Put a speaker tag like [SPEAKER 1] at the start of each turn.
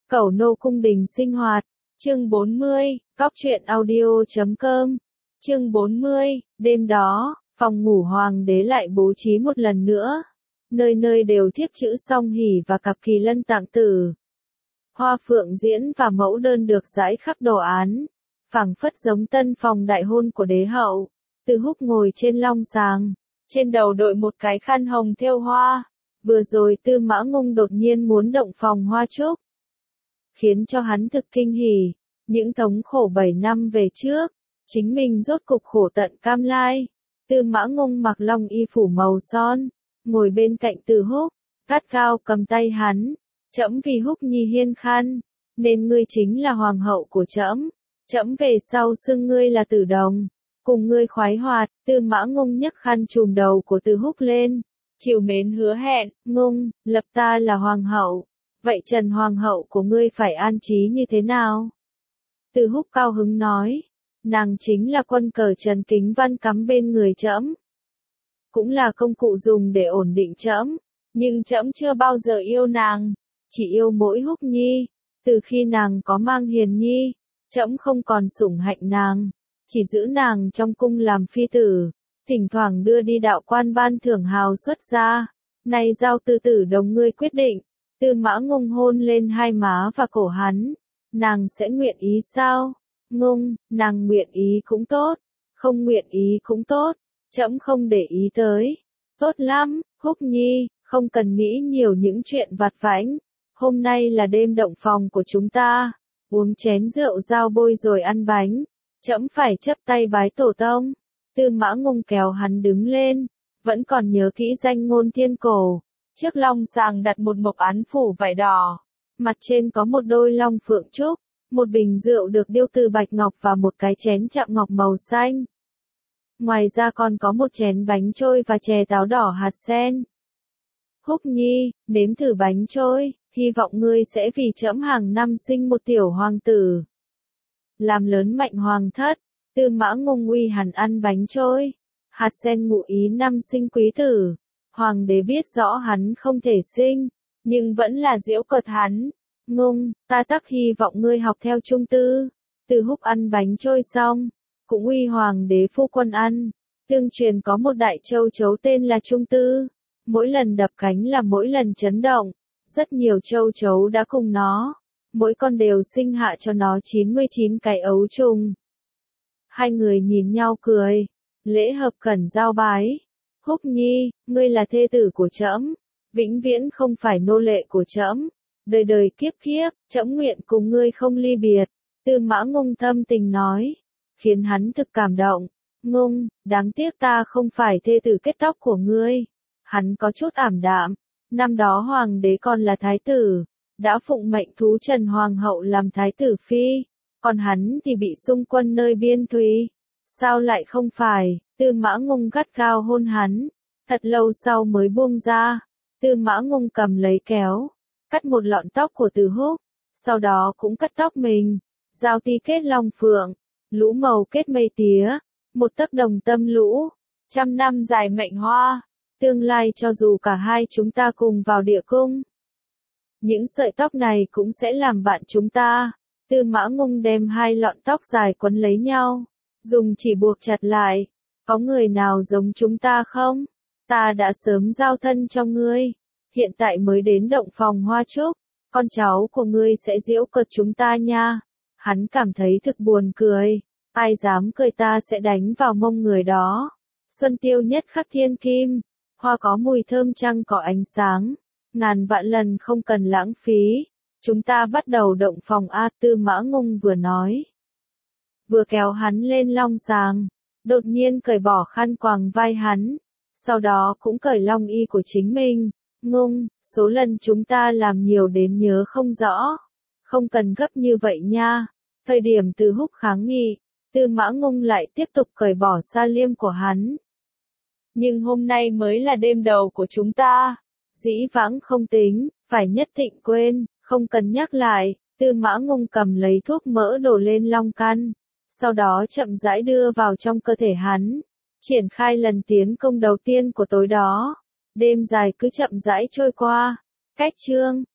[SPEAKER 1] Cẩu nô cung đình sinh hoạt. Chương 40, Góc truyện audio.com. Chương 40, đêm đó, phòng ngủ hoàng đế lại bố trí một lần nữa. Nơi nơi đều thiếp chữ song hỷ và cặp kỳ lân tạng tử. Hoa phượng diễn và mẫu đơn được rải khắp đồ án, phảng phất giống tân phòng đại hôn của đế hậu. Từ Húc ngồi trên long sàng, trên đầu đội một cái khăn hồng thêu hoa. Vừa rồi Tư Mã Ngông đột nhiên muốn động phòng hoa trúc, khiến cho hắn thực kinh hỉ. Những thống khổ 7 năm về trước, chính mình rốt cục khổ tận cam lai. Tư Mã Ngông mặc long y phủ màu son, ngồi bên cạnh Từ Húc, gắt gao cầm tay hắn. Trẫm vì Húc nhi hiên khan, nên ngươi chính là hoàng hậu của trẫm. Trẫm về sau xưng ngươi là Tử Đồng, cùng ngươi khoái hoạt. Tư Mã Ngông nhấc khăn trùm đầu của Từ Húc lên, trìu mến hứa hẹn, Ngông, lập ta là hoàng hậu. Vậy Trần hoàng hậu của ngươi phải an trí như thế nào? Từ Húc cao hứng nói, nàng chính là quân cờ Trần Kính Văn cắm bên người trẫm, cũng là công cụ dùng để ổn định trẫm, nhưng trẫm chưa bao giờ yêu nàng, chỉ yêu mỗi Húc nhi. Từ khi nàng có mang Hiền nhi, trẫm không còn sủng hạnh nàng, chỉ giữ nàng trong cung làm phi tử, thỉnh thoảng đưa đi đạo quan ban thưởng hào xuất gia. Nay giao Tư Tử Đồng ngươi quyết định. Tư Mã Ngông hôn lên hai má và cổ hắn. Nàng sẽ nguyện ý sao? Ngông, nàng nguyện ý cũng tốt, không nguyện ý cũng tốt, trẫm không để ý tới. Tốt lắm, Húc nhi, không cần nghĩ nhiều những chuyện vặt vãnh. Hôm nay là đêm động phòng của chúng ta, uống chén rượu giao bôi rồi ăn bánh. Trẫm phải chấp tay bái tổ tông. Tư Mã Ngông kéo hắn đứng lên, vẫn còn nhớ kỹ danh ngôn thiên cổ. Trước long sàng đặt một mộc án phủ vải đỏ, mặt trên có một đôi long phượng trúc, một bình rượu được điêu từ bạch ngọc và một cái chén chạm ngọc màu xanh. Ngoài ra còn có một chén bánh trôi và chè táo đỏ hạt sen. Húc nhi, nếm thử bánh trôi, hy vọng ngươi sẽ vì trẫm hàng năm sinh một tiểu hoàng tử, làm lớn mạnh hoàng thất. Tư Mã Ngông uy hắn ăn bánh trôi, hạt sen ngụ ý năm sinh quý tử. Hoàng đế biết rõ hắn không thể sinh, nhưng vẫn là giễu cợt hắn. Ngông, ta tắc hy vọng ngươi học theo Trung Tư. Từ Húc ăn bánh trôi xong, cũng uy hoàng đế phu quân ăn. Tương truyền có một đại châu chấu tên là Trung Tư, mỗi lần đập cánh là mỗi lần chấn động. Rất nhiều châu chấu đã cùng nó, mỗi con đều sinh hạ cho nó 99 cái ấu trùng. Hai người nhìn nhau cười, lễ hợp cẩn giao bái. Húc nhi, ngươi là thê tử của trẫm, vĩnh viễn không phải nô lệ của trẫm, đời đời kiếp kiếp, trẫm nguyện cùng ngươi không ly biệt. Tư Mã Ngông thâm tình nói, khiến hắn thực cảm động. Ngông, đáng tiếc ta không phải thê tử kết tóc của ngươi. Hắn có chút ảm đạm, năm đó hoàng đế còn là thái tử, đã phụng mệnh thú Trần hoàng hậu làm thái tử phi, còn hắn thì bị xung quân nơi biên thùy. Sao lại không phải? Tư Mã Ngông gắt gao hôn hắn, thật lâu sau mới buông ra. Tư Mã Ngông cầm lấy kéo, cắt một lọn tóc của Từ Húc, sau đó cũng cắt tóc mình. Giao ti kết long phượng, lũ màu kết mây tía, một tấc đồng tâm lũ, 100 năm dài mệnh hoa. Tương lai cho dù cả hai chúng ta cùng vào địa cung, những sợi tóc này cũng sẽ làm bạn chúng ta. Tư Mã Ngông đem hai lọn tóc dài quấn lấy nhau, dùng chỉ buộc chặt lại. Có người nào giống chúng ta không? Ta đã sớm giao thân cho ngươi, hiện tại mới đến động phòng hoa trúc, con cháu của ngươi sẽ giễu cợt chúng ta nha. Hắn cảm thấy thực buồn cười, ai dám cười ta sẽ đánh vào mông người đó. Xuân tiêu nhất khắc thiên kim, hoa có mùi thơm trăng có ánh sáng, ngàn vạn lần không cần lãng phí. Chúng ta bắt đầu động phòng A. Tư Mã Ngông vừa nói, vừa kéo hắn lên long sàng, đột nhiên cởi bỏ khăn quàng vai hắn, sau đó cũng cởi long y của chính mình. Ngông, số lần chúng ta làm nhiều đến nhớ không rõ, không cần gấp như vậy nha. Thời điểm Từ Húc kháng nghị, Tư Mã Ngông lại tiếp tục cởi bỏ sa liêm của hắn. Nhưng hôm nay mới là đêm đầu của chúng ta, dĩ vãng không tính, phải nhất định quên, không cần nhắc lại. Tư Mã Ngông cầm lấy thuốc mỡ đổ lên long căn, sau đó chậm rãi đưa vào trong cơ thể hắn, triển khai lần tiến công đầu tiên của tối đó. Đêm dài cứ chậm rãi trôi qua. Cách chương